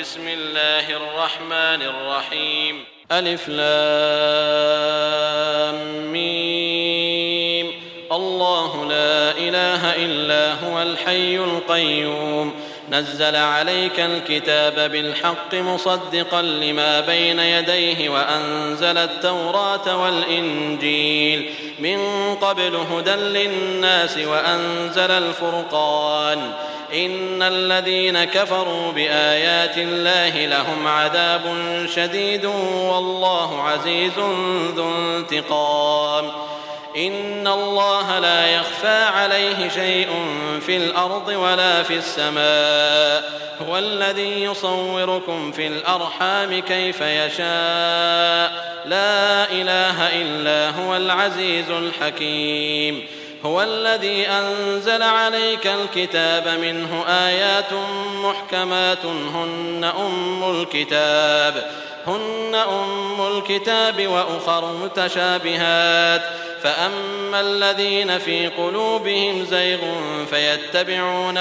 بسم الله الرحمن الرحيم ألف لام ميم الله لا إله إلا هو الحي القيوم نزل عليك الكتاب بالحق مصدقا لما بين يديه وأنزل التوراة والإنجيل من قبل هدى للناس وأنزل الفرقان إن الذين كفروا بآيات الله لهم عذاب شديد والله عزيز ذو انتقام إن الله لا يخفى عليه شيء في الأرض ولا في السماء هو الذي يصوركم في الأرحام كيف يشاء لا إله إلا هو العزيز الحكيم هو الذي أنزل عليك الكتاب منه آيات محكمات هن أم الكتاب وأخر متشابهات فأما الذين في قلوبهم زيغ فيتبعون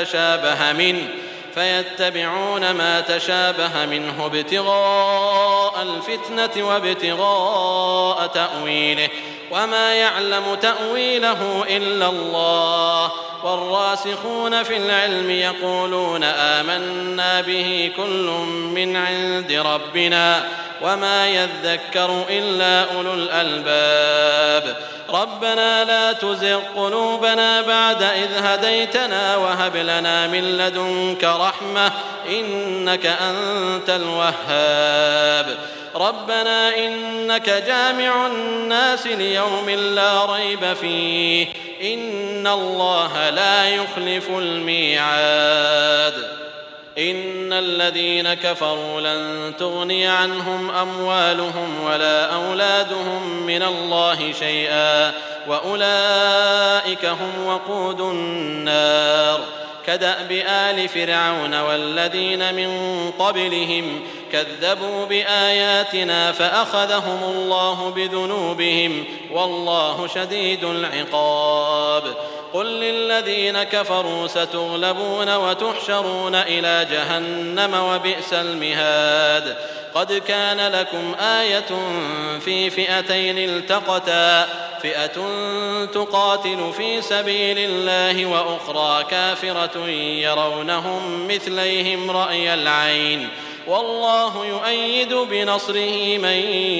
ما تشابه منه ابتغاء الفتنة وابتغاء تأويله وما يعلم تأويله إلا الله والراسخون في العلم يقولون آمنا به كل من عند ربنا وما يذكر إلا أولو الألباب ربنا لا تزغ قلوبنا بعد إذ هديتنا وهب لنا من لدنك رحمة إنك أنت الوهاب ربنا إنك جامع الناس ليوم لا ريب فيه إن الله لا يخلف الميعاد إن الذين كفروا لن تغني عنهم أموالهم ولا أولادهم من الله شيئا وأولئك هم وقود النار كدأب آل فرعون والذين من قبلهم كذبوا بآياتنا فأخذهم الله بذنوبهم والله شديد العقاب قل للذين كفروا ستغلبون وتحشرون إلى جهنم وبئس المهاد قد كان لكم آية في فئتين التقتا فئة تقاتل في سبيل الله وأخرى كافرة يرونهم مثليهم رأي العين والله يؤيد بنصره من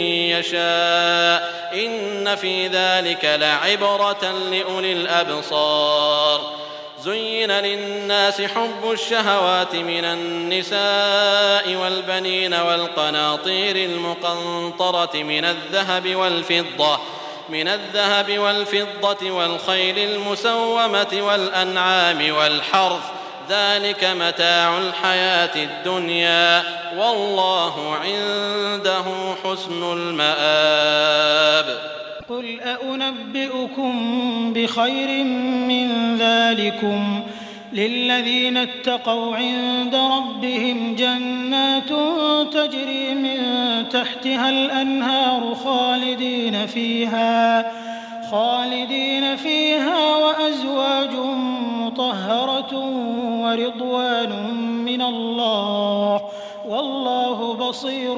يشاء إن في ذلك لعبرة لأولي الأبصار زين للناس حب الشهوات من النساء والبنين والقناطير المقنطرة من الذهب والفضة والخيل المسومة والأنعام والحرث ذلك متاع الحياة الدنيا والله عنده حسن المآب قل أنبئكم بخير من ذلكم للذين اتقوا عند ربهم جنات تجري من تحتها الأنهار خالدين فيها وأزواج مطهرة ورضوان من الله والله بصير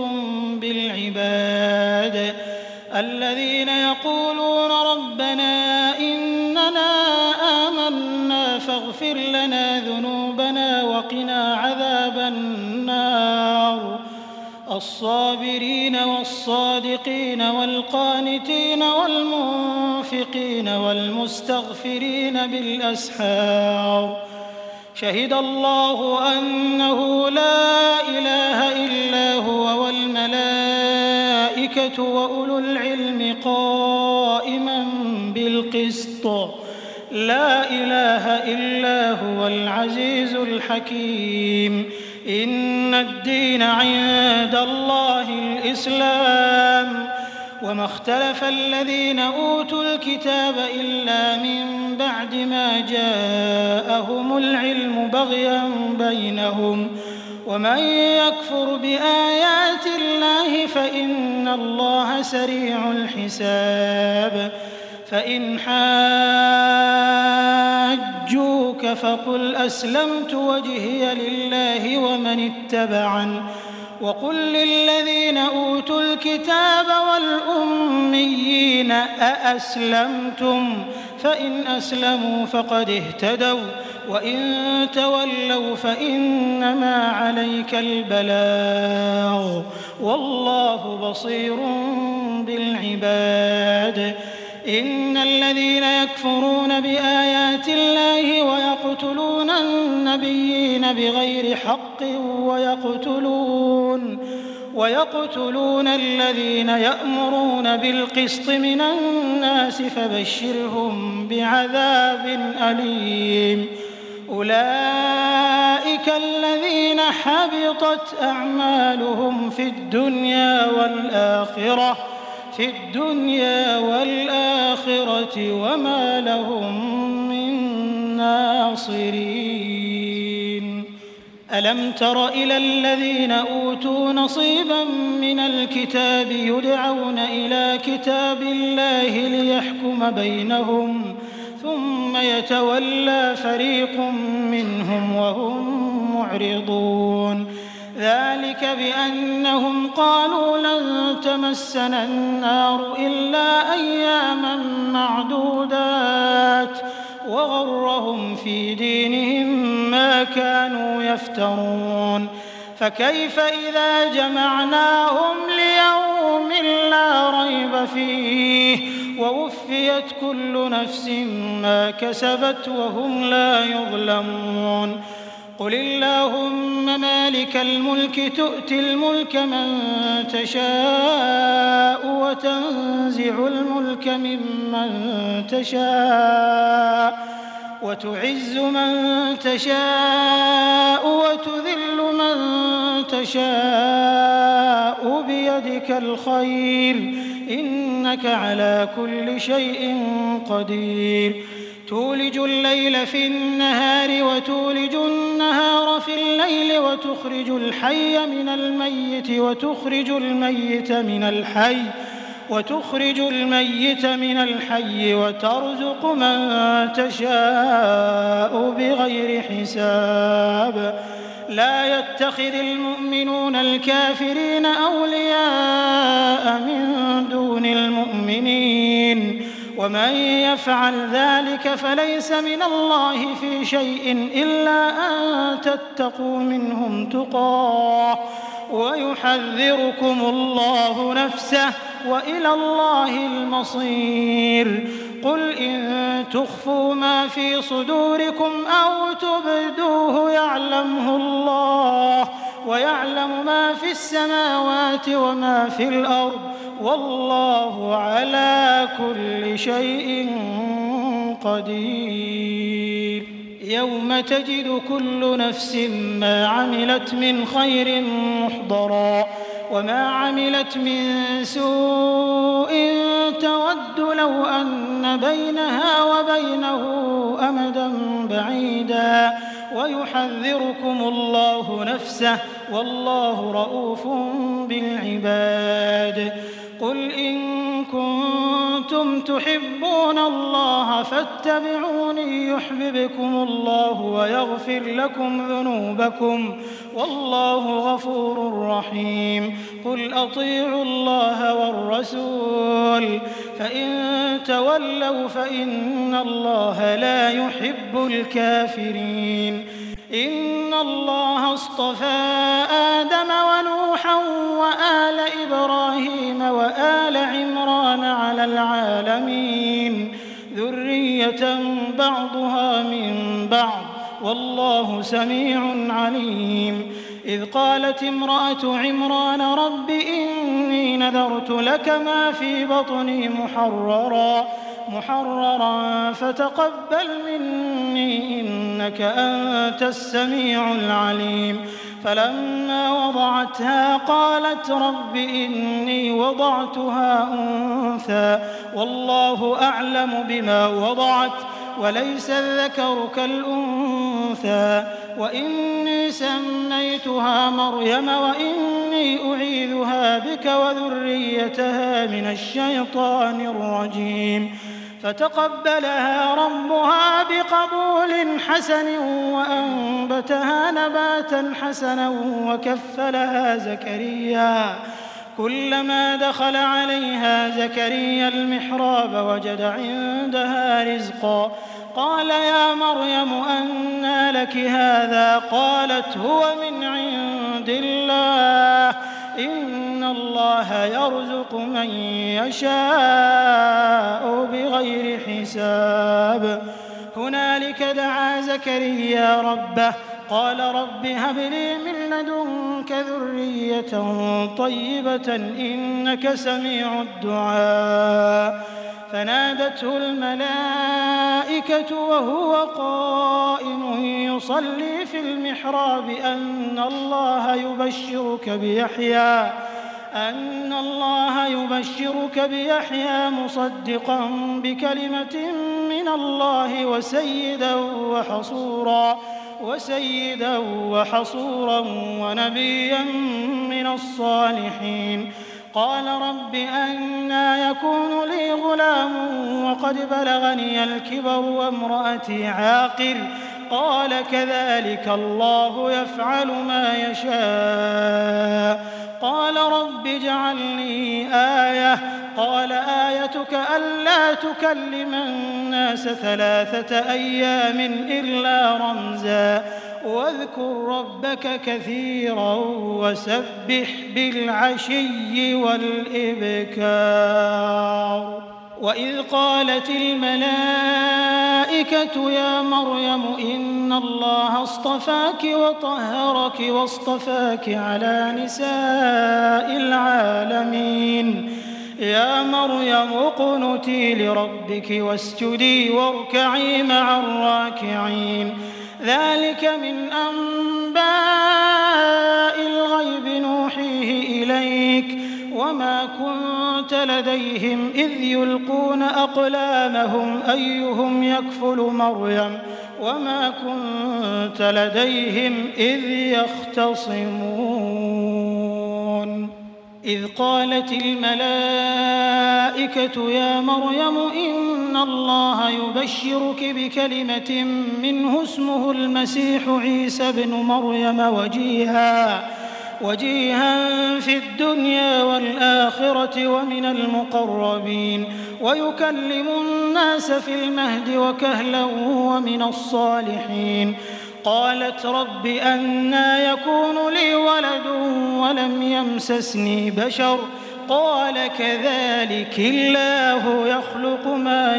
بالعباد الذين يقولون ربنا إننا آمنا فاغفر لنا ذنوبنا وقنا عذاب النار الصابرين والصادقين والقانتين والمنفقين والمستغفرين بالأسحار شهد الله أنه لا إله إلا هو والملائكة وأولو العلم قائما بالقسط لا إله إلا هو العزيز الحكيم إن الدين عند الله الإسلام وما اختلف الذين أوتوا الكتاب إلا من بعد ما جاءهم العلم بغيا بينهم ومن يكفر بآيات الله فإن الله سريع الحساب فإن حاجوك حاجوك فقل أسلمت وجهي لله ومن اتبعني وقل للذين أوتوا الكتاب والأميين أأسلمتم فإن أسلموا فقد اهتدوا وإن تولوا فإنما عليك البلاغ والله بصير بالعباد. إن الذين يكفرون بآيات الله ويقتلون النبيين بغير حق ويقتلون الذين يأمرون بالقسط من الناس فبشرهم بعذاب أليم. أولئك الذين حبطت أعمالهم في الدنيا والآخرة وما لهم من ناصرين. ألم تر إلى الذين أوتوا نصيبا من الكتاب يدعون إلى كتاب الله ليحكم بينهم ثم يتولى فريق منهم وهم معرضون. ذلك بأنهم قالوا لن تمسنا النار إلا أياما معدودات وغرهم في دينهم ما كانوا يفترون. فكيف إذا جمعناهم ليوم لا ريب فيه ووفيت كل نفس ما كسبت وهم لا يظلمون. قل اللهم مالك الملك تؤتي الملك من تشاء وتنزع الملك ممن تشاء وتعز من تشاء وتذل من تشاء بيدك الخير إنك على كل شيء قدير. تولج الليل في النهار وتولج النهار في الليل وتخرج الحي من الميت وتخرج الميت من الحي وترزق من تشاء بغير حساب. لا يتخذ المؤمنون الكافرين أولياء من دون المؤمنين ومن يفعل ذلك فليس من الله في شيء إلا أن تتقوا منهم تقاه ويحذركم الله نفسه وإلى الله المصير. قل إن تخفوا ما في صدوركم أو تبدوه يعلمه الله ويعلم ما في السماوات وما في الأرض والله على كل شيء قدير. يوم تجد كل نفس ما عملت من خير محضرا وما عملت من سوء تود لو أن بينها وبينه أمدا بعيدا ويحذركم الله نفسه والله رؤوف بالعباد. قل إن كنتم تحبون الله فاتبعوني يحببكم الله ويغفر لكم ذنوبكم والله غفور رحيم. قل أطيعوا الله والرسول فإن تولوا فإن الله لا يحب الكافرين. إن الله اصطفى آدم ونوحا وآل إبراهيم وآل عمران على العالمين ذرية بعضها من بعض والله سميع عليم. إذ قالت امرأة عمران رب إني نذرت لك ما في بطني محررا فتقبل مني إنك أنت السميع العليم. فلما وضعتها قالت رب إني وضعتها أنثى والله أعلم بما وضعت وليس الذكر كالأنثى وإني سميتها مريم وإني أعيذها بك وذريتها من الشيطان الرجيم. فتقبلها ربها بقبول حسن وأنبتها نباتا حسنا وكفلها زكريا. كلما دخل عليها زكريا المحراب وجد عندها رزقا قال يا مريم أنى لك هذا؟ قالت هو من عند الله إن الله يرزق من يشاء بغير حساب. هنالك دعا زكريا ربه قال رب هب لي من لدنك ذرية طيبة إنك سميع الدعاء. فنادته الملائكة وهو قائم يصلي في المحراب أن الله يبشرك بيحيى مصدقا بكلمة من الله وسيدا وحصورا ونبيا من الصالحين. قال رب أنى يكون لي غلام وقد بلغني الكبر وامرأتي عاقر؟ قال كذلك الله يفعل ما يشاء. قال رب اجعل لي آية. قال آيتك ألا تكلم الناس 3 أيام إلا رمزا واذكر ربك كثيرا وسبح بالعشي والإبكار. وإذ قالت الملائكة يا مريم إن الله اصطفاك وطهرك واصطفاك على نساء العالمين. يا مريم اقنتي لربك واسجدي واركعي مع الراكعين. ذلك من أنباء الغيب نوحيه إليك وما كنت لديهم إذ يلقون أقلامهم أيهم يكفل مريم وما كنت لديهم إذ يختصمون. إذ قالت الملائكة يا مريم إن الله يبشرك بكلمة منه اسمه المسيح عيسى بن مريم وجيها في الدنيا والآخرة ومن المقربين ويكلم الناس في المهد وكهلا ومن الصالحين. قالت رب أنى يكون لي ولد ولم يمسسني بشر؟ قال كذلك الله يخلق ما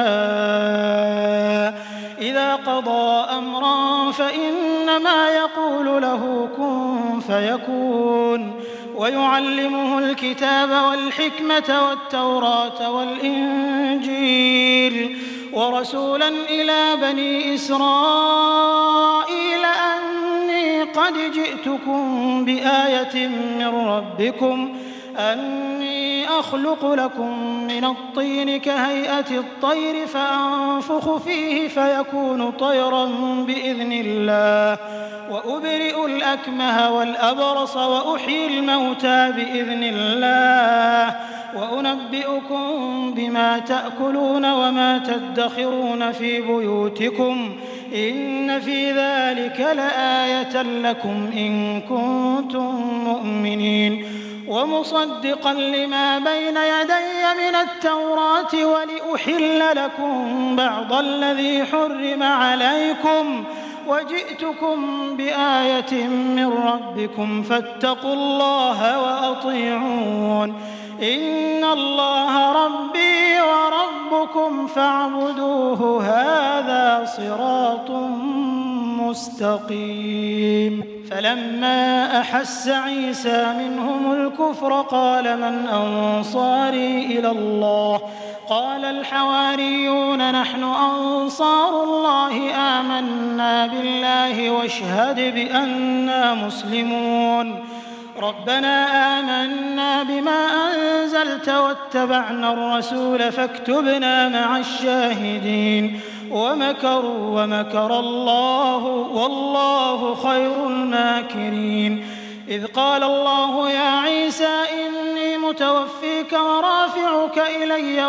يشاء إذا قضى أمرا فإنما يقول له كن فيكون. ويعلمه الكتاب والحكمة والتوراة والإنجيل ورسولا إلى بني إسرائيل أني قد جئتكم بآية من ربكم أني أخلق لكم من الطين كهيئة الطير فأنفخ فيه فيكون طيرا بإذن الله وأبرئ الأكمه والأبرص وأحيي الموتى بإذن الله وأنبئكم بما تأكلون وما تدخرون في بيوتكم إن في ذلك لآية لكم إن كنتم مؤمنين. ومصدقا لما بين يدي من التوراة ولأحل لكم بعض الذي حرم عليكم وجئتكم بآية من ربكم فاتقوا الله وأطيعون. إن الله ربي وربكم فاعبدوه هذا صراط مستقيم. فلما أحس عيسى منهم الكفر قال من أنصاري إلى الله؟ قال الحواريون نحن أنصار الله آمنا بالله واشهد بأننا مسلمون. ربنا آمنا بما أنزلت واتبعنا الرسول فاكتبنا مع الشاهدين. ومكروا ومكر الله والله خير الماكرين. إذ قال الله يا عيسى إني متوفيك ورافعك إلي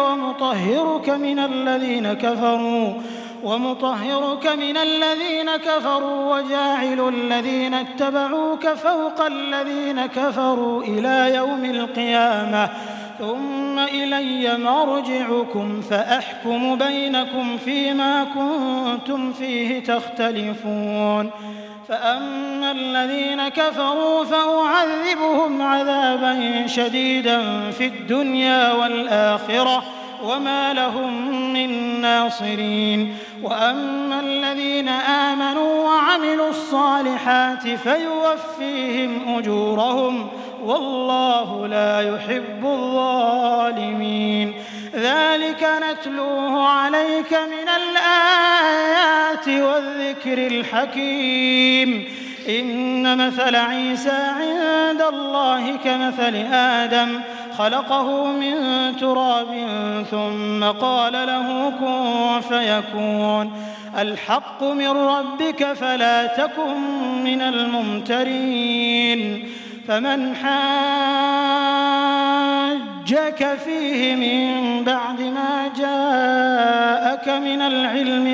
ومطهرك من الذين كفروا وجاعل الذين اتبعوك فوق الذين كفروا إلى يوم القيامة ثم إلي مرجعكم فأحكم بينكم فيما كنتم فيه تختلفون فأما الذين كفروا فأعذبهم عذابا شديدا في الدنيا والآخرة وما لهم من ناصرين وأما الذين آمنوا وعملوا الصالحات فيوفيهم أجورهم والله لا يحب الظالمين ذلك نتلوه عليك من الآيات والذكر الحكيم إن مثل عيسى عند الله كمثل آدم خلقه من تراب ثم قال له كن فيكون الحق من ربك فلا تكن من الممترين فمن حاجك فيه من بعد ما جاءك من العلم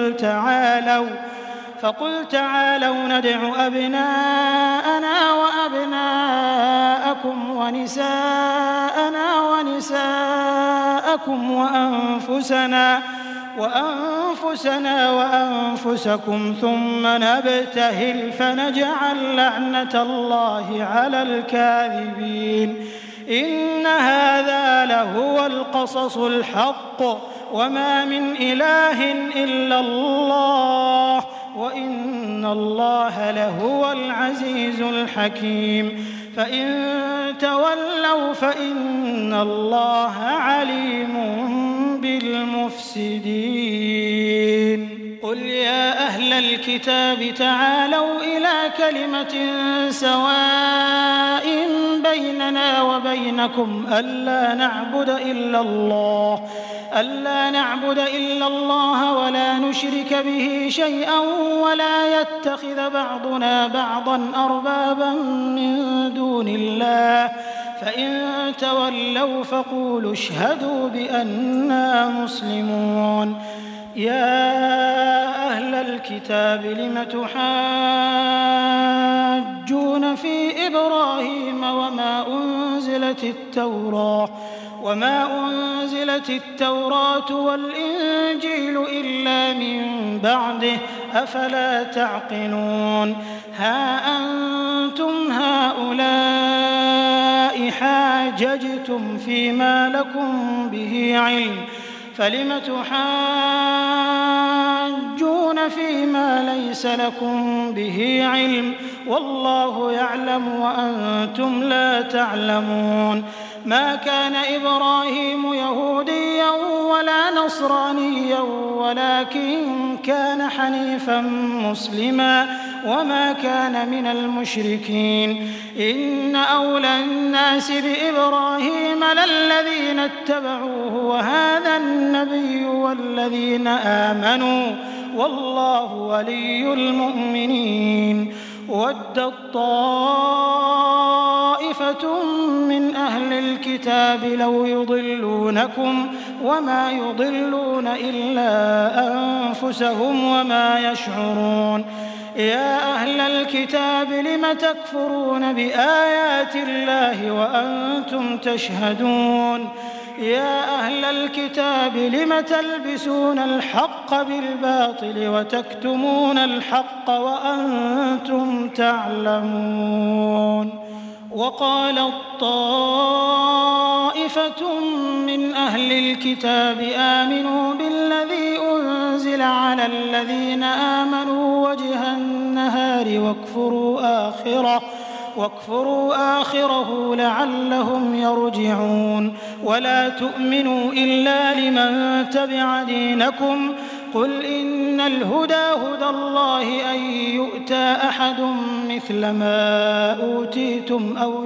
فقل تعالوا ندع أبناءنا وأبناءكم ونساءنا ونساءكم وأنفسنا وأنفسكم ثم نبتهل فنجعل لعنة الله على الكاذبين إن هذا لهو القصص الحق وما من إله إلا الله وإن الله لهو العزيز الحكيم فإن تولوا فإن الله عليم بالمفسدين قل يا أهل الكتاب تعالوا إلى كلمة سواء بيننا وبينكم ألا نعبد إلا الله ولا نشرك به شيئا ولا يتخذ بعضنا بعضا أربابا من دون الله فإن تولوا فقولوا اشهدوا بأننا مسلمون يا أهل الكتاب لم تحاجون في إبراهيم وما أنزلت التوراة والإنجيل إلا من بعده أفلا تعقلون ها أنتم هؤلاء حاججتم فيما لكم به علم فلم تحاجون فيما ليس لكم به علم والله يعلم وأنتم لا تعلمون ما كان إبراهيم يهوديا ولا نصرانيا ولكن كان حنيفا مسلما وما كان من المشركين إن أولى الناس بإبراهيم للذين اتبعوه وهذا النبي والذين آمنوا والله ولي المؤمنين ودت طائفة من أهل الكتاب لو يضلونكم وما يضلون إلا أنفسهم وما يشعرون يا أهل الكتاب لم تكفرون بآيات الله وأنتم تشهدون يا أهل الكتاب لم تلبسون الحق بالباطل وتكتمون الحق وأنتم تعلمون وقالت طائفة من أهل الكتاب آمنوا بالذي أنزل على الذين آمنوا وجه النهار واكفروا آخره لعلهم يرجعون ولا تؤمنوا إلا لمن تبع دينكم قل إن الهدى هدى الله أن يؤتى أحد مثل ما أوتيتم أو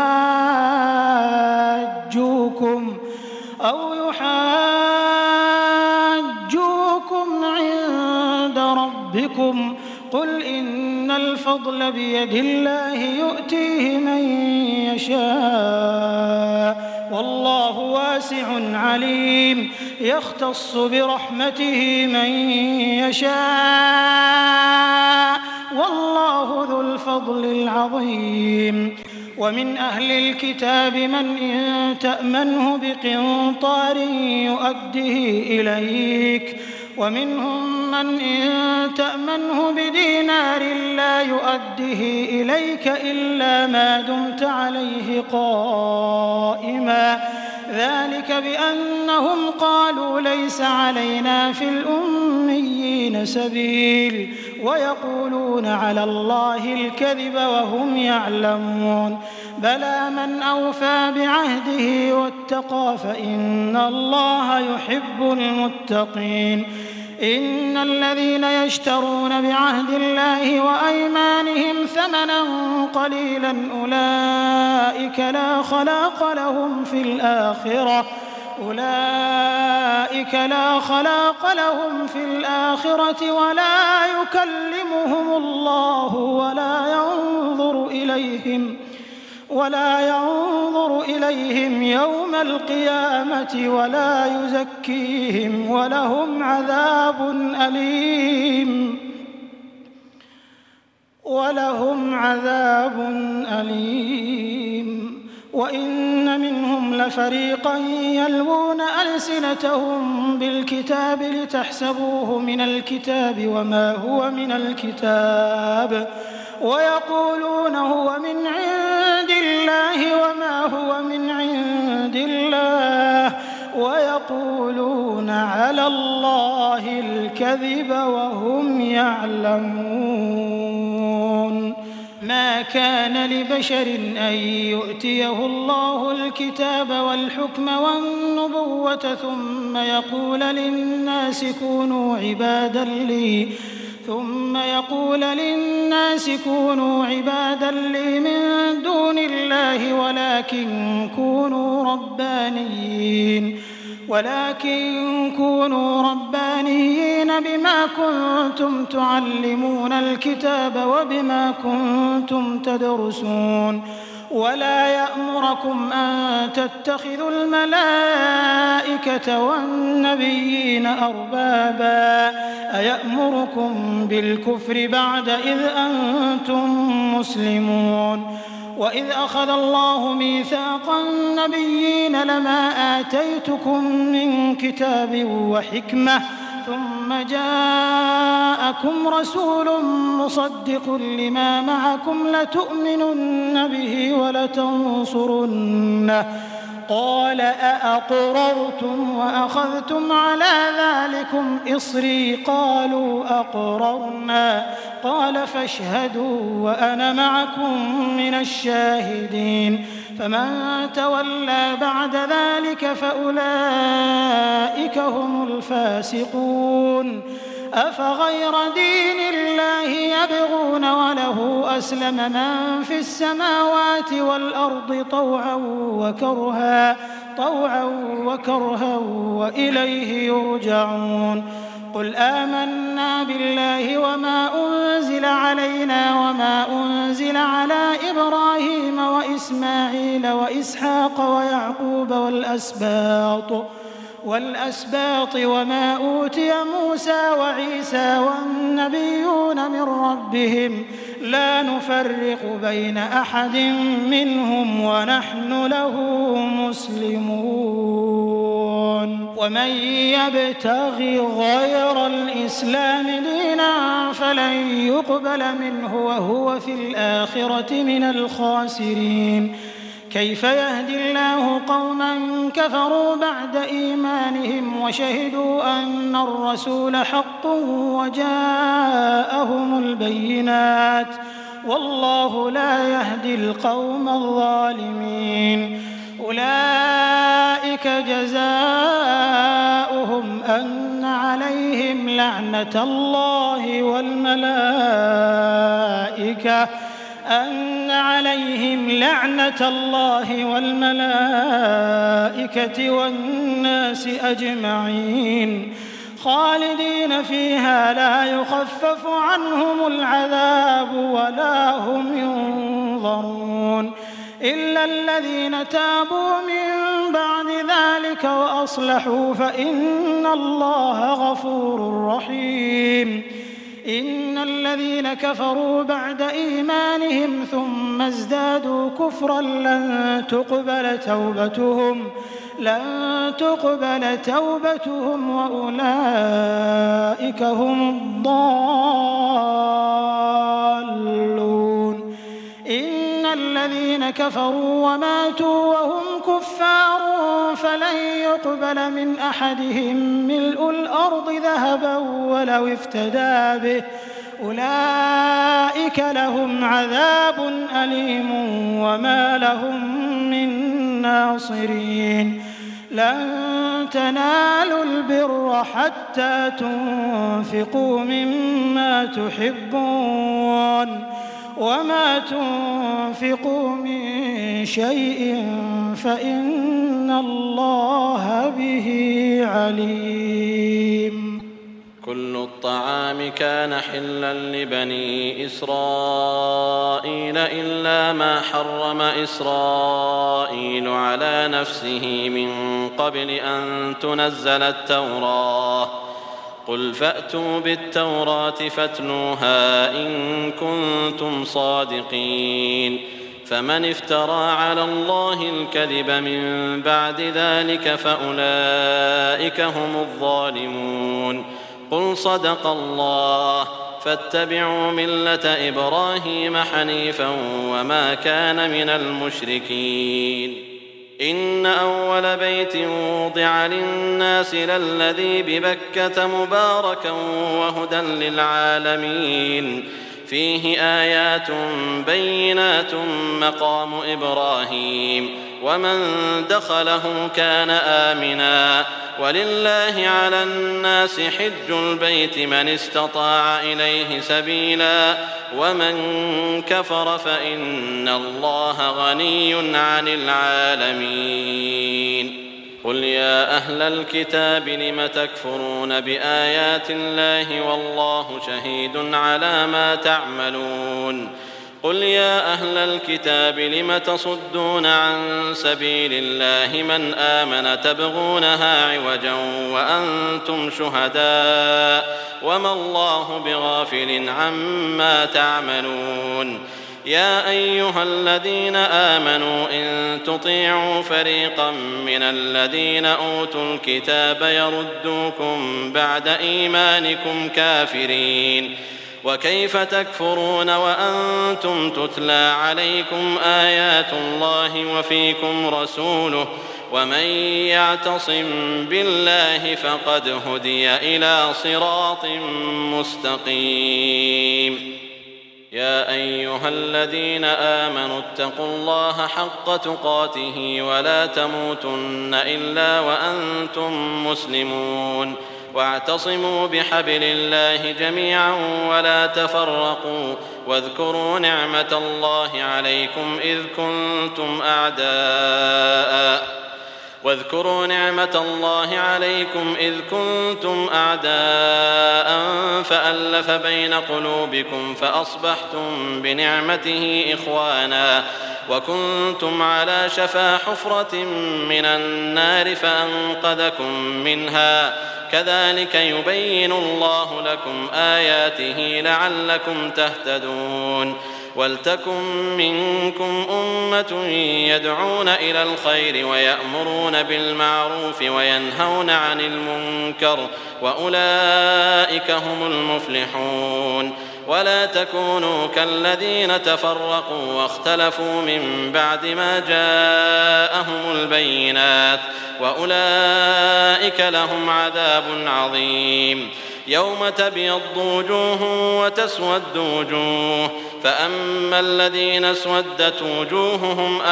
يحاجوكم عند ربكم قل إن الفضل بيد الله يؤتيه من يشاء عليم يختص برحمته من يشاء والله ذو الفضل العظيم ومن أهل الكتاب من إن تأمنه بقنطار يؤده إليك ومنهم من إن تأمنه بدينار لا يؤده إليك إلا ما دمت عليه قائما ذلك بأنهم قالوا ليس علينا في الأميين سبيل ويقولون على الله الكذب وهم يعلمون بلى من أوفى بعهده واتقى فإن الله يحب المتقين إن الذين يشترون بعهد الله وأيمانهم ثمنا قليلا أولئك لا خلاق لهم في الآخرة ولا يكلمهم الله ولا ينظر إليهم يوم القيامة ولا يزكيهم ولهم عذاب أليم وإن منهم لفريقا يلوون ألسنتهم بالكتاب لتحسبوه من الكتاب وما هو من الكتاب ويقولون هو من عند الله وما هو من عند الله ويقولون على الله الكذب وهم يعلمون ما كان لبشر أن يؤتيه الله الكتاب والحكم والنبوة ثم يقول للناس كونوا عبادا لي من دون الله ولكن كونوا ربانيين بما كنتم تعلمون الكتاب وبما كنتم تدرسون ولا يأمركم أن تتخذوا الملائكة والنبيين أربابا أيأمركم بالكفر بعد إذ أنتم مسلمون وإذ أخذ الله ميثاق النبيين لما آتيتكم من كتاب وحكمة ثم جاءكم رسول مصدق لما معكم لتؤمنن به ولتنصرنه قال أأقررتم وأخذتم على ذلكم إصري قالوا أقررنا قال فاشهدوا وأنا معكم من الشاهدين فمن تولى بعد ذلك فأولئك هم الفاسقون أفغير دين الله يبغون وله أسلم من في السماوات والأرض طوعا وكرها وإليه يرجعون قل آمنا بالله وما أنزل علينا وما أنزل على إبراهيم وإسماعيل وإسحاق ويعقوب والأسباط وما أوتي موسى وعيسى والنبيون من ربهم لا نفرق بين أحد منهم ونحن له مسلمون ومن يبتغي غير الإسلام دينا فلن يقبل منه وهو في الآخرة من الخاسرين كيف يهدي الله قوما كفروا بعد إيمانهم وشهدوا أن الرسول حق وجاءهم البينات والله لا يهدي القوم الظالمين أولئك جزاؤهم أن عليهم لعنة الله والملائكة والناس أجمعين خالدين فيها لا يخفف عنهم العذاب ولا هم ينظرون إلا الذين تابوا من بعد ذلك وأصلحوا فإن الله غفور رحيم. إن الذين كفروا بعد إيمانهم ثم ازدادوا كفرا لن تقبل توبتهم وأولئك هم الضالون. إن الذين كفروا وماتوا وهم كفار فلن يقبل من أحدهم ملء الأرض ذهبا ولو افتدى به أولئك لهم عذاب أليم وما لهم من ناصرين. لن تنالوا البر حتى تنفقوا مما تحبون وما تنفقوا من شيء فإن الله به عليم. كل الطعام كان حلا لبني إسرائيل إلا ما حرم إسرائيل على نفسه من قبل أن تنزل التوراة. قل فأتوا بالتوراة فاتلوها إن كنتم صادقين. فمن افترى على الله الكذب من بعد ذلك فأولئك هم الظالمون. قل صدق الله فاتبعوا ملة إبراهيم حنيفا وما كان من المشركين. إن أول بيت وضع للناس للذي ببكة مباركا وهدى للعالمين فيه آيات بينات مقام إبراهيم ومن دخله كان آمنا ولله على الناس حج البيت من استطاع إليه سبيلا ومن كفر فإن الله غني عن العالمين. قل يا أهل الكتاب لم تكفرون بآيات الله والله شهيد على ما تعملون. قل يا أهل الكتاب لم تصدون عن سبيل الله من آمن تبغونها عوجا وأنتم شهداء وما الله بغافل عما تعملون. يا أيها الذين آمنوا إن تطيعوا فريقا من الذين أوتوا الكتاب يردوكم بعد إيمانكم كافرين وكيف تكفرون وأنتم تتلى عليكم آيات الله وفيكم رسوله ومن يعتصم بالله فقد هدي إلى صراط مستقيم. يا أيها الذين آمنوا اتقوا الله حق تقاته ولا تموتن إلا وأنتم مسلمون واعتصموا بحبل الله جميعا ولا تفرقوا واذكروا نعمة الله عليكم إذ كنتم أعداء فألف بين قلوبكم فأصبحتم بنعمته إخوانا وكنتم على شفا حفرة من النار فأنقذكم منها كذلك يبين الله لكم آياته لعلكم تهتدون. ولتكن منكم أمة يدعون إلى الخير ويأمرون بالمعروف وينهون عن المنكر وأولئك هم المفلحون. ولا تكونوا كالذين تفرقوا واختلفوا من بعد ما جاءهم البينات وأولئك لهم عذاب عظيم. يوم تبيض وجوه وتسود وجوه فأما الذين اسودت وجوههم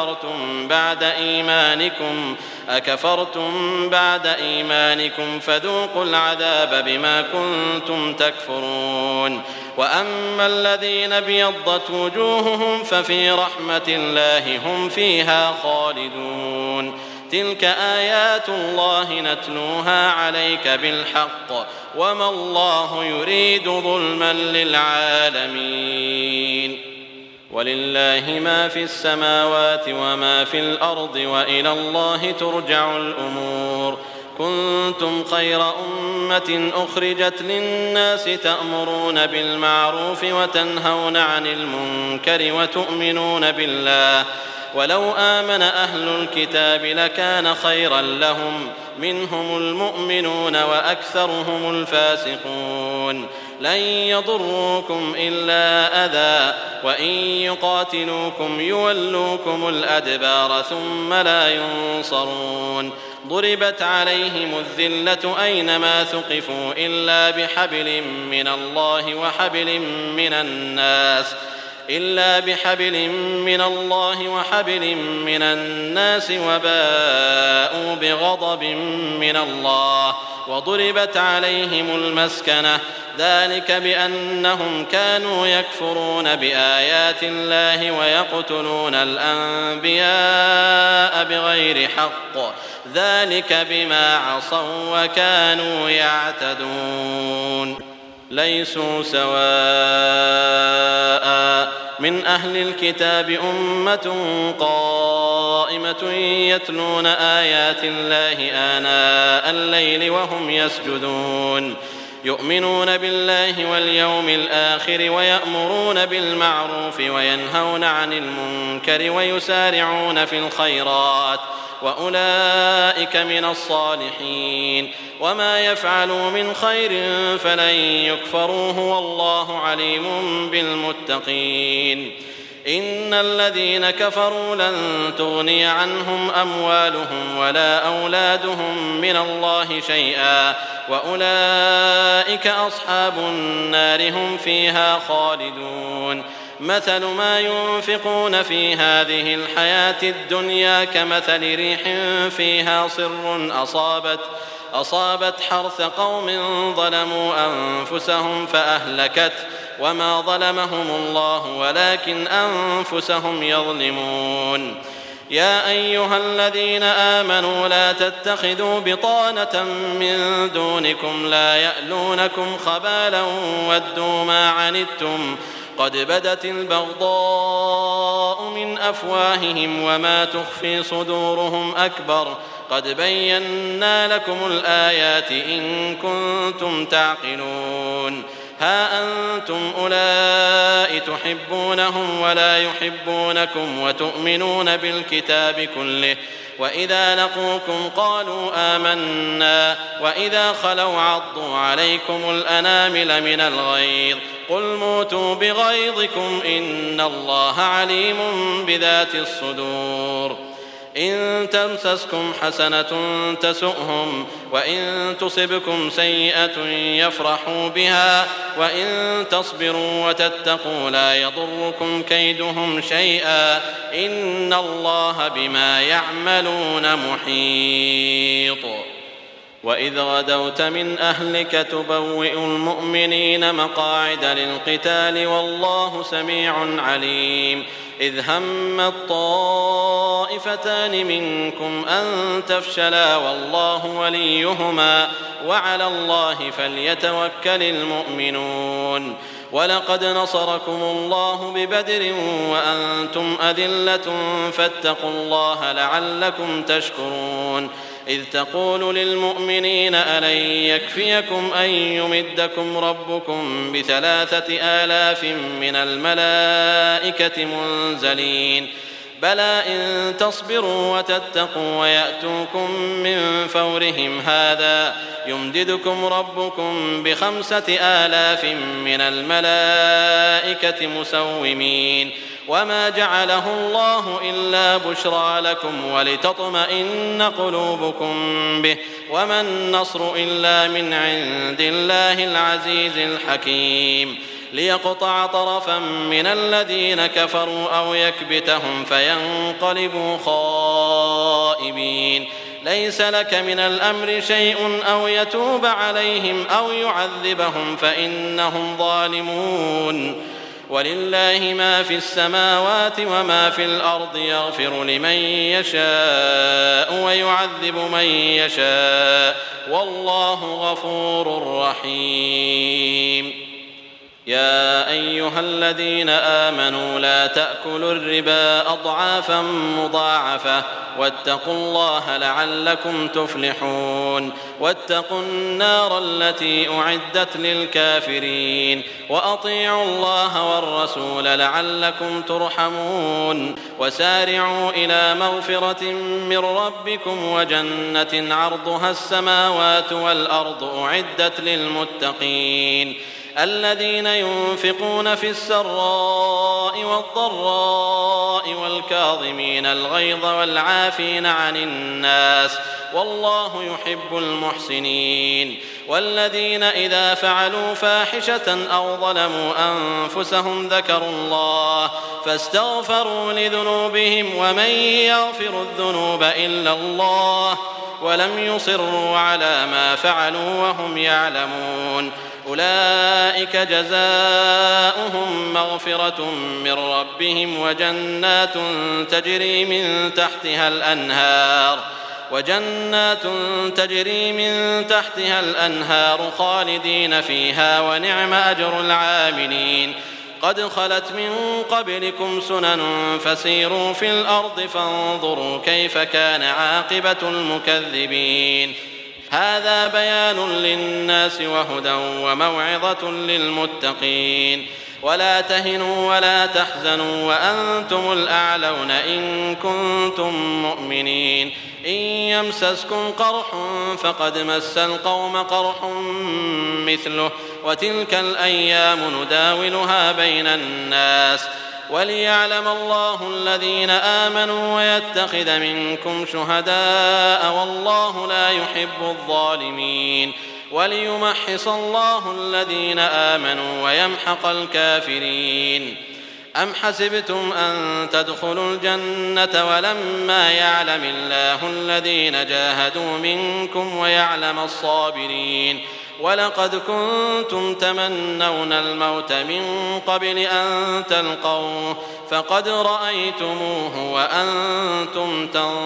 أكفرتم بعد إيمانكم فذوقوا العذاب بما كنتم تكفرون. وأما الذين ابيضت وجوههم ففي رحمة الله هم فيها خالدون. تلك آيات الله نتلوها عليك بالحق وما الله يريد ظلما للعالمين. ولله ما في السماوات وما في الأرض وإلى الله ترجع الأمور. كنتم خير أمة أخرجت للناس تأمرون بالمعروف وتنهون عن المنكر وتؤمنون بالله ولو آمن أهل الكتاب لكان خيرا لهم منهم المؤمنون وأكثرهم الفاسقون. لن يضروكم إلا أذى وإن يقاتلوكم يولوكم الأدبار ثم لا ينصرون. ضربت عليهم الذلة أينما ثقفوا إلا بحبل من الله وحبل من الناس وباءوا بغضب من الله وضربت عليهم المسكنة ذلك بأنهم كانوا يكفرون بآيات الله ويقتلون الأنبياء بغير حق ذلك بما عصوا وكانوا يعتدون. ليسوا سواء من أهل الكتاب أمة قائمة يتلون آيات الله آناء الليل وهم يسجدون يؤمنون بالله واليوم الآخر ويأمرون بالمعروف وينهون عن المنكر ويسارعون في الخيرات وأولئك من الصالحين. وما يفعلوا من خير فلن يكفروه والله عليم بالمتقين. إن الذين كفروا لن تغني عنهم أموالهم ولا أولادهم من الله شيئا وأولئك أصحاب النار هم فيها خالدون. مثل ما ينفقون في هذه الحياة الدنيا كمثل ريح فيها صر أصابت حرث قوم ظلموا أنفسهم فأهلكت وما ظلمهم الله ولكن أنفسهم يظلمون. يا أيها الذين آمنوا لا تتخذوا بطانة من دونكم لا يألونكم خبالا ودوا ما عنتم قد بدت البغضاء من أفواههم وما تخفي صدورهم أكبر قد بينا لكم الآيات إن كنتم تعقلون. ها أنتم أولئك تحبونهم ولا يحبونكم وتؤمنون بالكتاب كله وإذا لقوكم قالوا آمنا وإذا خلوا عضوا عليكم الأنامل من الغيظ قل موتوا بغيظكم إن الله عليم بذات الصدور. إن تمسسكم حسنة تسؤهم وإن تصبكم سيئة يفرحوا بها وإن تصبروا وتتقوا لا يضركم كيدهم شيئا إن الله بما يعملون محيط. وإذ غدوت من أهلك تبوئ المؤمنين مقاعد للقتال والله سميع عليم. إذ همت طائفتان منكم أن تفشلا والله وليهما وعلى الله فليتوكل المؤمنون. ولقد نصركم الله ببدر وأنتم أذلة فاتقوا الله لعلكم تشكرون. إذ تقول للمؤمنين ألن يكفيكم أن يمدكم ربكم ب3,000 من الملائكة منزلين بلى إن تصبروا وتتقوا ويأتوكم من فورهم هذا يمددكم ربكم ب5,000 من الملائكة مسومين وما جعله الله إلا بشرى لكم ولتطمئن قلوبكم به وما النصر إلا من عند الله العزيز الحكيم. ليقطع طرفا من الذين كفروا أو يكبتهم فينقلبوا خائبين. ليس لك من الأمر شيء أو يتوب عليهم أو يعذبهم فإنهم ظالمون. ولله ما في السماوات وما في الأرض يغفر لمن يشاء ويعذب من يشاء والله غفور رحيم. يا أيها الذين آمنوا لا تأكلوا الربا أضعافا مضاعفة واتقوا الله لعلكم تفلحون واتقوا النار التي أعدت للكافرين وأطيعوا الله والرسول لعلكم ترحمون وسارعوا إلى مغفرة من ربكم وجنة عرضها السماوات والأرض أعدت للمتقين الذين ينفقون في السراء والضراء والكاظمين الغيظ والعافين عن الناس والله يحب المحسنين والذين إذا فعلوا فاحشة أو ظلموا أنفسهم ذكروا الله فاستغفروا لذنوبهم ومن يغفر الذنوب إلا الله ولم يصروا على ما فعلوا وهم يعلمون أولئك جزاؤهم مغفرة من ربهم وجنات تجري من تحتها الأنهار خالدين فيها ونعم أجر العاملين قد خلت من قبلكم سنن فسيروا في الأرض فانظروا كيف كان عاقبة المكذبين هذا بيان للناس وهدى وموعظة للمتقين ولا تهنوا ولا تحزنوا وأنتم الأعلون إن كنتم مؤمنين إن يمسسكم قرح فقد مس القوم قرح مثله وتلك الأيام نداولها بين الناس وليعلم الله الذين آمنوا ويتخذ منكم شهداء والله لا يحب الظالمين وليمحص الله الذين آمنوا ويمحق الكافرين أم حسبتم أن تدخلوا الجنة ولما يعلم الله الذين جاهدوا منكم ويعلم الصابرين ولقد كنتم تمنون الموت من قبل أن تلقوه فقد رأيتموه وأنتم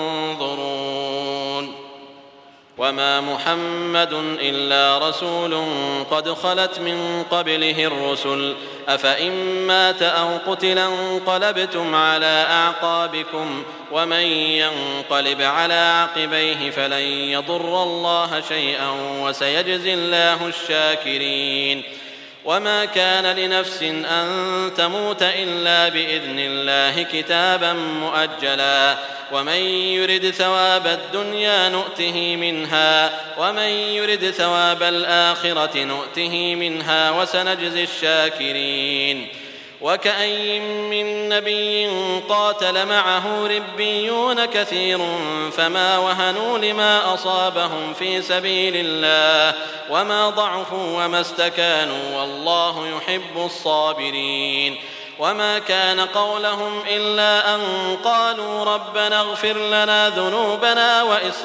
تنظرون وما محمد إلا رسول قد خلت من قبله الرسل أفإن مات أو قتل انقلبتم على أعقابكم ومن ينقلب على عقبيه فلن يضر الله شيئا وسيجزي الله الشاكرين وما كان لنفس أن تموت إلا بإذن الله كتابا مؤجلا ومن يرد ثواب الدنيا نؤته منها ومن يرد ثواب الآخرة نؤته منها وسنجزي الشاكرين وكأي من نبي قاتل معه ربيون كثير فما وهنوا لما أصابهم في سبيل الله وما ضعفوا وما استكانوا والله يحب الصابرين وما كان قولهم إلا أن قالوا ربنا اغفر لنا ذنوبنا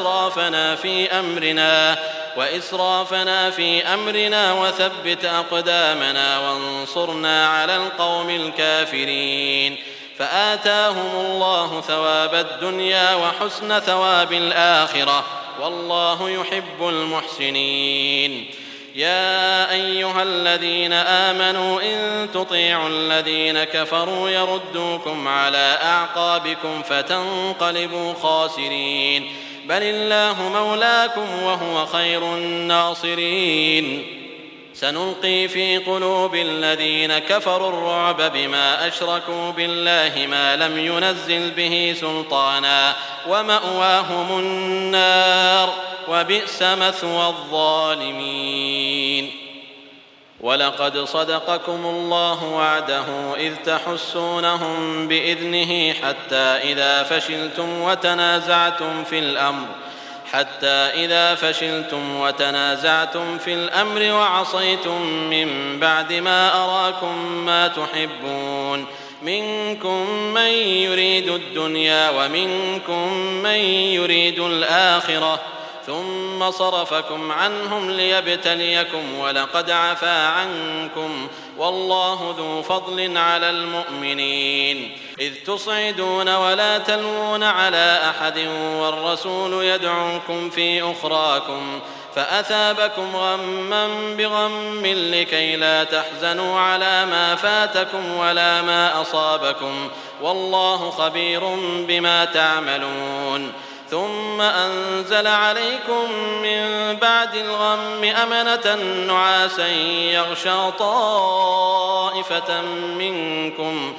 وإسرافنا في أمرنا وثبت أقدامنا وانصرنا على القوم الكافرين فآتاهم الله ثواب الدنيا وحسن ثواب الآخرة والله يحب المحسنين يا أيها الذين آمنوا إن تطيعوا الذين كفروا يردوكم على أعقابكم فتنقلبوا خاسرين بل الله مولاكم وهو خير الناصرين سنلقي في قلوب الذين كفروا الرعب بما أشركوا بالله ما لم ينزل به سلطانا ومأواهم النار وبئس مثوى الظالمين ولقد صدقكم الله وعده إذ تحسونهم بإذنه حتى إذا فشلتم وتنازعتم في الأمر وعصيتم من بعد ما أراكم ما تحبون منكم من يريد الدنيا ومنكم من يريد الآخرة ثم صرفكم عنهم ليبتليكم ولقد عفا عنكم والله ذو فضل على المؤمنين إذ تصعدون ولا تلوون على أحد والرسول يدعوكم في أخراكم فأثابكم غما بغم لكي لا تحزنوا على ما فاتكم ولا ما أصابكم والله خبير بما تعملون ثم أنزل عليكم من بعد الغم أمنة نعاسا يغشى طائفة منكم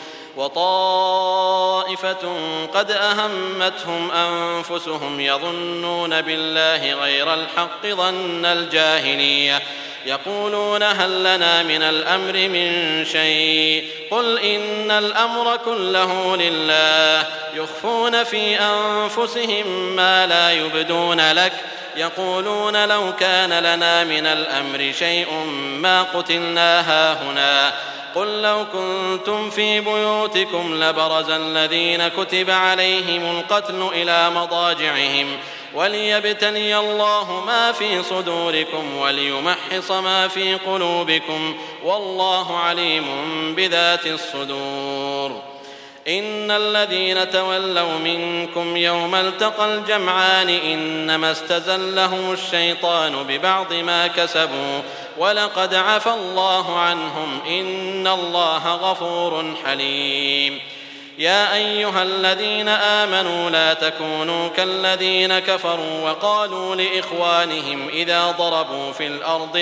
وطائفة قد أهمتهم أنفسهم يظنون بالله غير الحق ظن الجاهلية يقولون هل لنا من الأمر من شيء قل إن الأمر كله لله يخفون في أنفسهم ما لا يبدون لك يقولون لو كان لنا من الأمر شيء ما قتلنا هاهنا قل لو كنتم في بيوتكم لبرز الذين كتب عليهم القتل إلى مضاجعهم وليبتلي الله ما في صدوركم وليمحص ما في قلوبكم والله عليم بذات الصدور إن الذين تولوا منكم يوم التقى الجمعان إنما استزلهم الشيطان ببعض ما كسبوا ولقد عفى الله عنهم إن الله غفور حليم يا أيها الذين آمنوا لا تكونوا كالذين كفروا وقالوا لإخوانهم إذا ضربوا في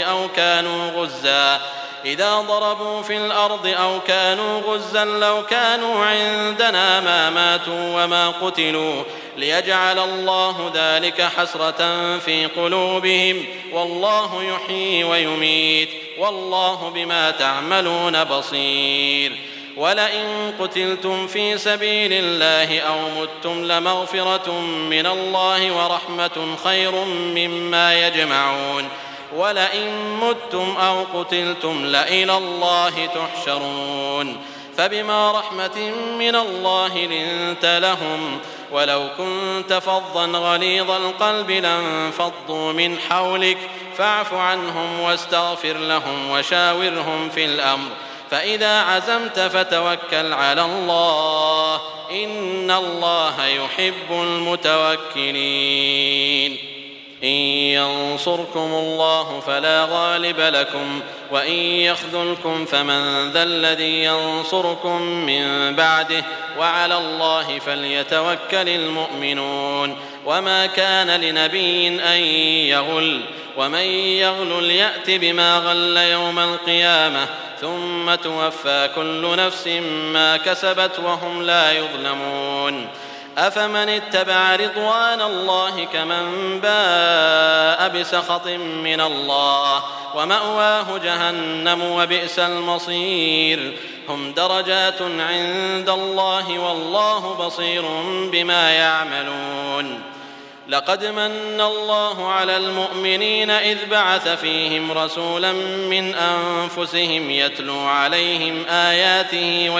الأرض أو كانوا غزا لو كانوا عندنا ما ماتوا وما قتلوا ليجعل الله ذلك حسرة في قلوبهم والله يحيي ويميت والله بما تعملون بصير ولئن قتلتم في سبيل الله أو متم لمغفرة من الله ورحمة خير مما يجمعون ولئن متم أو قتلتم لإلى الله تحشرون فبما رحمة من الله لنت لهم ولو كنت فظا غليظ القلب لانفضوا من حولك فاعف عنهم واستغفر لهم وشاورهم في الأمر فإذا عزمت فتوكل على الله إن الله يحب المتوكلين إن ينصركم الله فلا غالب لكم وإن يخذلكم فمن ذا الذي ينصركم من بعده وعلى الله فليتوكل المؤمنون وما كان لنبي أن يغل ومن يغل يأت بما غل يوم القيامة ثم توفى كل نفس ما كسبت وهم لا يظلمون أفمن اتبع رضوان الله كمن باء بسخط من الله ومأواه جهنم وبئس المصير هم درجات عند الله والله بصير بما يعملون لقد من الله على المؤمنين إذ بعث فيهم رسولا من أنفسهم يتلو عليهم آياته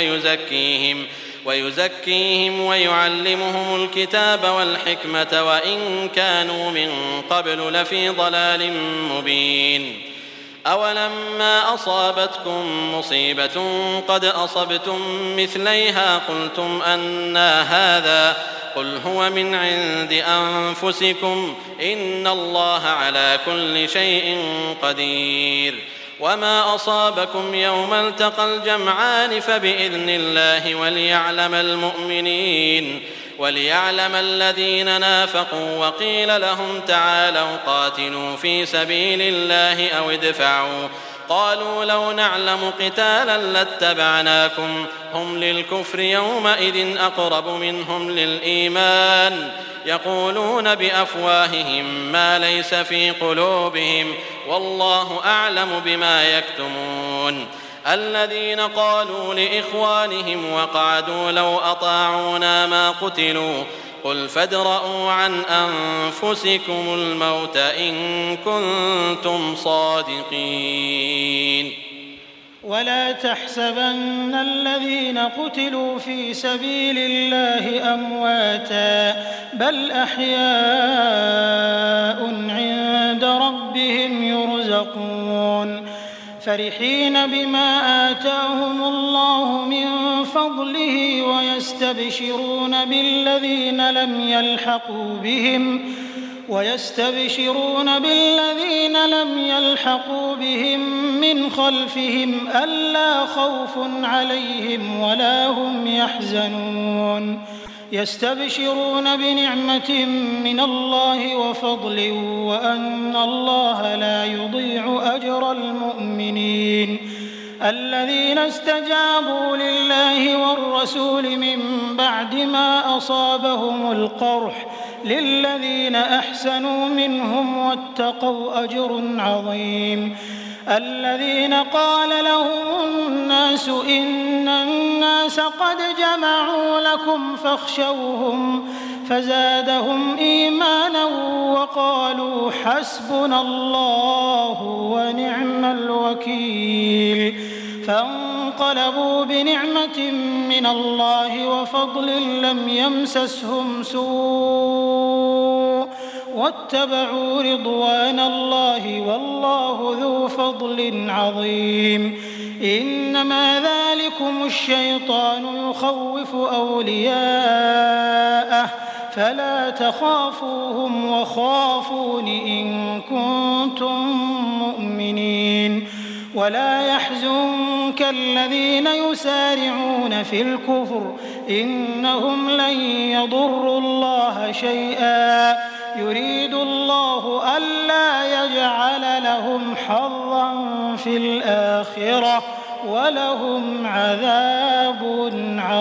ويزكيهم ويعلمهم الكتاب والحكمة وإن كانوا من قبل لفي ضلال مبين أولما أصابتكم مصيبة قد أصبتم مثليها قلتم أنى هذا قل هو من عند أنفسكم إن الله على كل شيء قدير وما أصابكم يوم التقى الجمعان فبإذن الله وليعلم الذين نافقوا وقيل لهم تعالوا قاتلوا في سبيل الله أو ادفعوا قالوا لو نعلم قتالا لاتبعناكم هم للكفر يومئذ أقرب منهم للإيمان يقولون بأفواههم ما ليس في قلوبهم والله أعلم بما يكتمون الذين قالوا لإخوانهم وقعدوا لو أطاعونا ما قتلوا قل فادرءوا عن أنفسكم الموت إن كنتم صادقين ولا تحسبن الذين قتلوا في سبيل الله أمواتا بل أحياء عند ربهم يرزقون فرحين بما آتاهم الله من فضله ويستبشرون بالذين لم يلحقوا بهم من خلفهم ألا خوف عليهم ولا هم يحزنون يستبشرون بنعمة من الله وفضل وأن الله لا يضيع أجر المؤمنين الذين استجابوا لله والرسول من بعد ما أصابهم القرح للذين أحسنوا منهم واتقوا أجر عظيم الذين قال لهم الناس إن الناس قد جمعوا لكم فاخشوهم فزادهم إيمانا وقالوا حسبنا الله ونعم الوكيل فانقلبوا بنعمة من الله وفضل لم يمسسهم سوء واتبعوا رضوان الله والله ذو فضل عظيم إنما ذلكم الشيطان يخوف أولياءه فلا تخافوهم وخافون إن كنتم مؤمنين ولا يحزنك الذين يسارعون في الكفر إنهم لن يضروا الله شيئا يريد الله ألا يجعل لهم حظا في الآخرة ولهم عذاب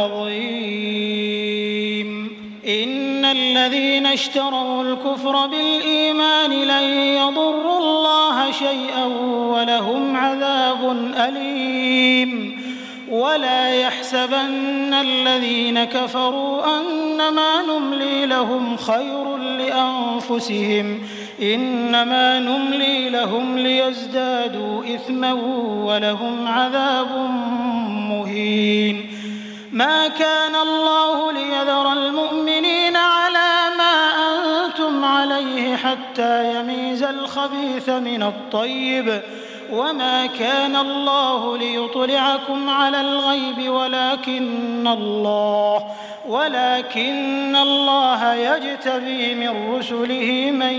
عظيم إن الذين اشتروا الكفر بالإيمان لن يضروا الله شيئا ولهم عذاب أليم ولا يحسبن الذين كفروا أنما نملي لهم خير لأنفسهم إنما نملي لهم ليزدادوا إثما ولهم عذاب مهين ما كان الله ليذر المؤمنين على ما أنتم عليه حتى يميز الخبيث من الطيب وما كان الله ليطلعكم على الغيب ولكن الله يجتبي من رسله من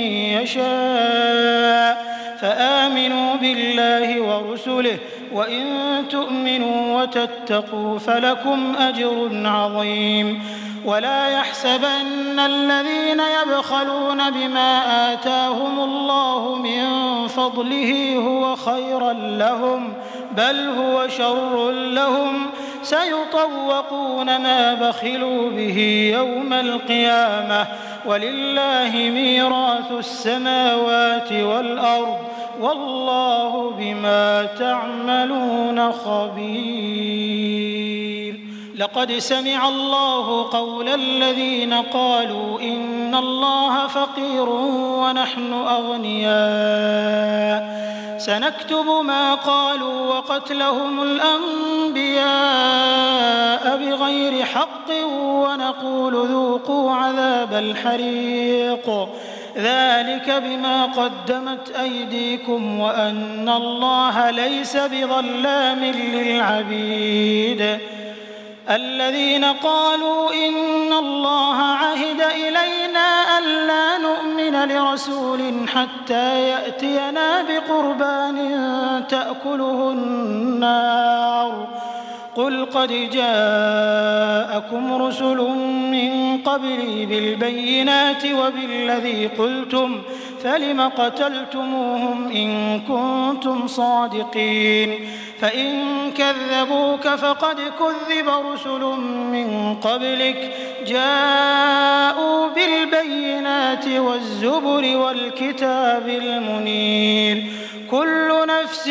يشاء فآمنوا بالله ورسله وإن تؤمنوا وتتقوا فلكم أجر عظيم ولا يحسبن الذين يبخلون بما آتاهم الله من فضله هو خيرا لهم بل هو شر لهم سيطوقون ما بخلوا به يوم القيامة ولله ميراث السماوات والأرض والله بما تعملون خبير لقد سمع الله قول الذين قالوا إن الله فقير ونحن أغنياء سنكتب ما قالوا وقتلهم الأنبياء بغير حق ونقول ذوقوا عذاب الحريق ذلك بما قدمت أيديكم وأن الله ليس بظلام للعبيد الذين قالوا إن الله عهد إلينا ألا نؤمن لرسول حتى يأتينا بقربان تأكله النار قل قد جاءكم رسل من قبلي بالبينات وبالذي قلتم فلم قتلتموهم إن كنتم صادقين فإن كذبوك فقد كذب رسل من قبلك جاءوا بالبينات والزبر والكتاب المنير كل نفس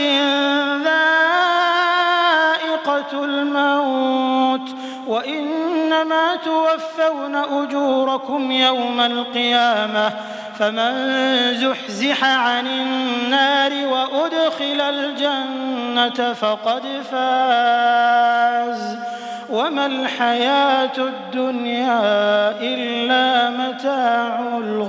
ذائقة الموت وإنما توفون أجوركم يوم القيامة فمن زحزح عن النار وأدخل الجنة فقد فاز وما الحياة الدنيا إلا متاع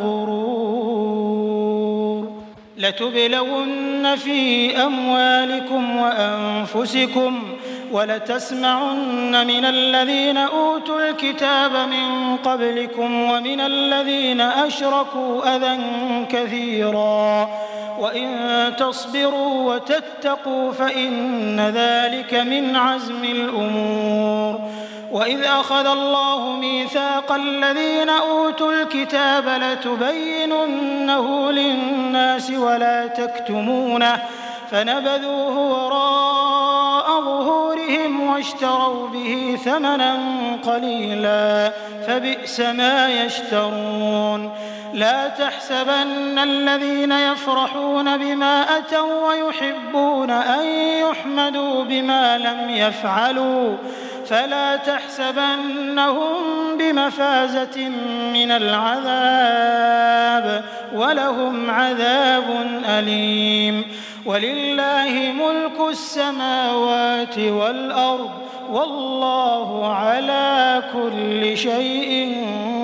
الغرور لتبلون في أموالكم وأنفسكم ولتسمعن من الذين أوتوا الكتاب من قبلكم ومن الذين أشركوا أذى كثيرا وإن تصبروا وتتقوا فإن ذلك من عزم الأمور. وإذ أخذ الله ميثاق الذين أوتوا الكتاب لتبيننه للناس ولا تكتمونه فنبذوه وراء ظهورهم واشتروا به ثمنا قليلا فبئس ما يشترون. لا تحسبن الذين يفرحون بما أتوا ويحبون أن يحمدوا بما لم يفعلوا فلا تحسبنهم بمفازة من العذاب ولهم عذاب أليم. ولله ملك السماوات والأرض والله على كل شيء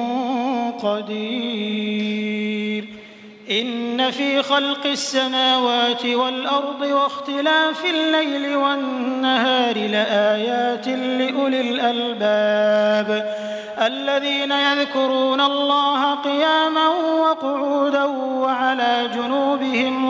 قدير. إن في خلق السماوات والأرض واختلاف الليل والنهار لآيات لأولي الألباب الذين يذكرون الله قياما وقعودا وعلى جنوبهم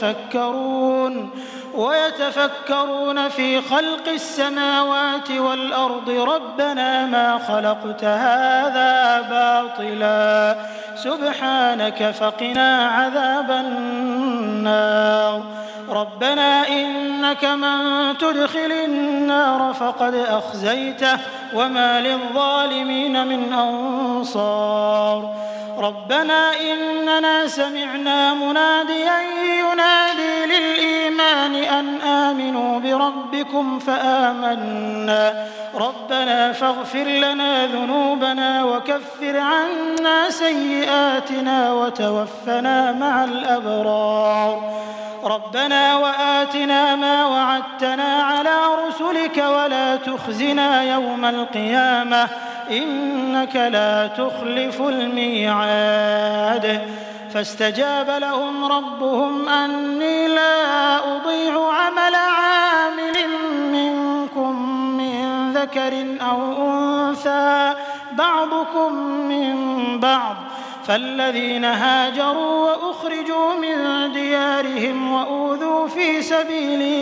ويتفكرون في خلق السماوات والأرض ربنا ما خلقت هذا باطلا سبحانك فقنا عذاب النار. ربنا إنك من تدخل النار فقد أخزيته وما للظالمين من أنصار. ربنا إننا سمعنا مناديا ينادي للإيمان أن آمنوا بربكم فآمنا ربنا فاغفر لنا ذنوبنا وكفر عنا سيئاتنا وتوفنا مع الأبرار. ربنا وآتنا ما وعدتنا على رسلك ولا تخزنا يوم القيامة إنك لا تخلف الميعاد. فاستجاب لهم ربهم أني لا أضيع عمل عامل منكم من ذكر أو أنثى بعضكم من بعض فالذين هاجروا وأخرجوا من ديارهم وأوذوا في سبيلي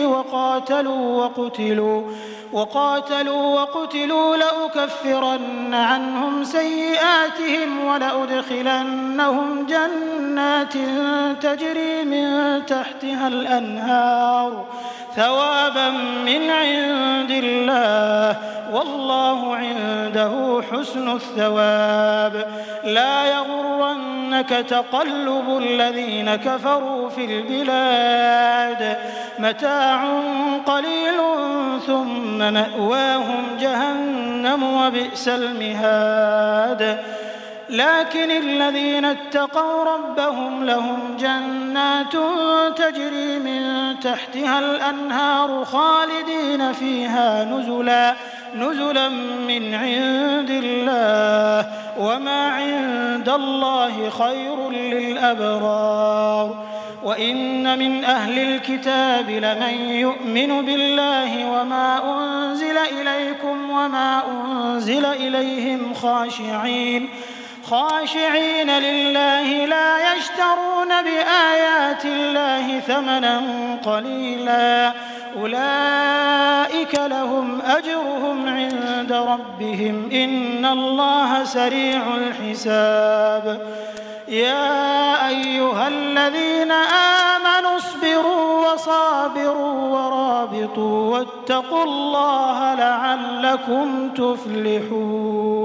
وقاتلوا وقتلوا لأكفرن عنهم سيئاتهم ولأدخلنهم جنات تجري من تحتها الأنهار ثوابا من عند الله والله عنده حسن الثواب. لا يغرنك تقلب الذين كفروا في البلاد متاع قليل ثم مأواهم جهنم وبئس المهاد. لكن الذين اتقوا ربهم لهم جنات تجري من تحتها الأنهار خالدين فيها نزلا من عند الله وما عند الله خير للأبرار. وإن من أهل الكتاب لمن يؤمن بالله وما أنزل إليكم وما أنزل إليهم خاشعين لله لا يشترون بآيات الله ثمنا قليلا أولئك لهم أجرهم عند ربهم إن الله سريع الحساب. يا أيها الذين آمنوا اصبروا وصابروا ورابطوا واتقوا الله لعلكم تفلحون.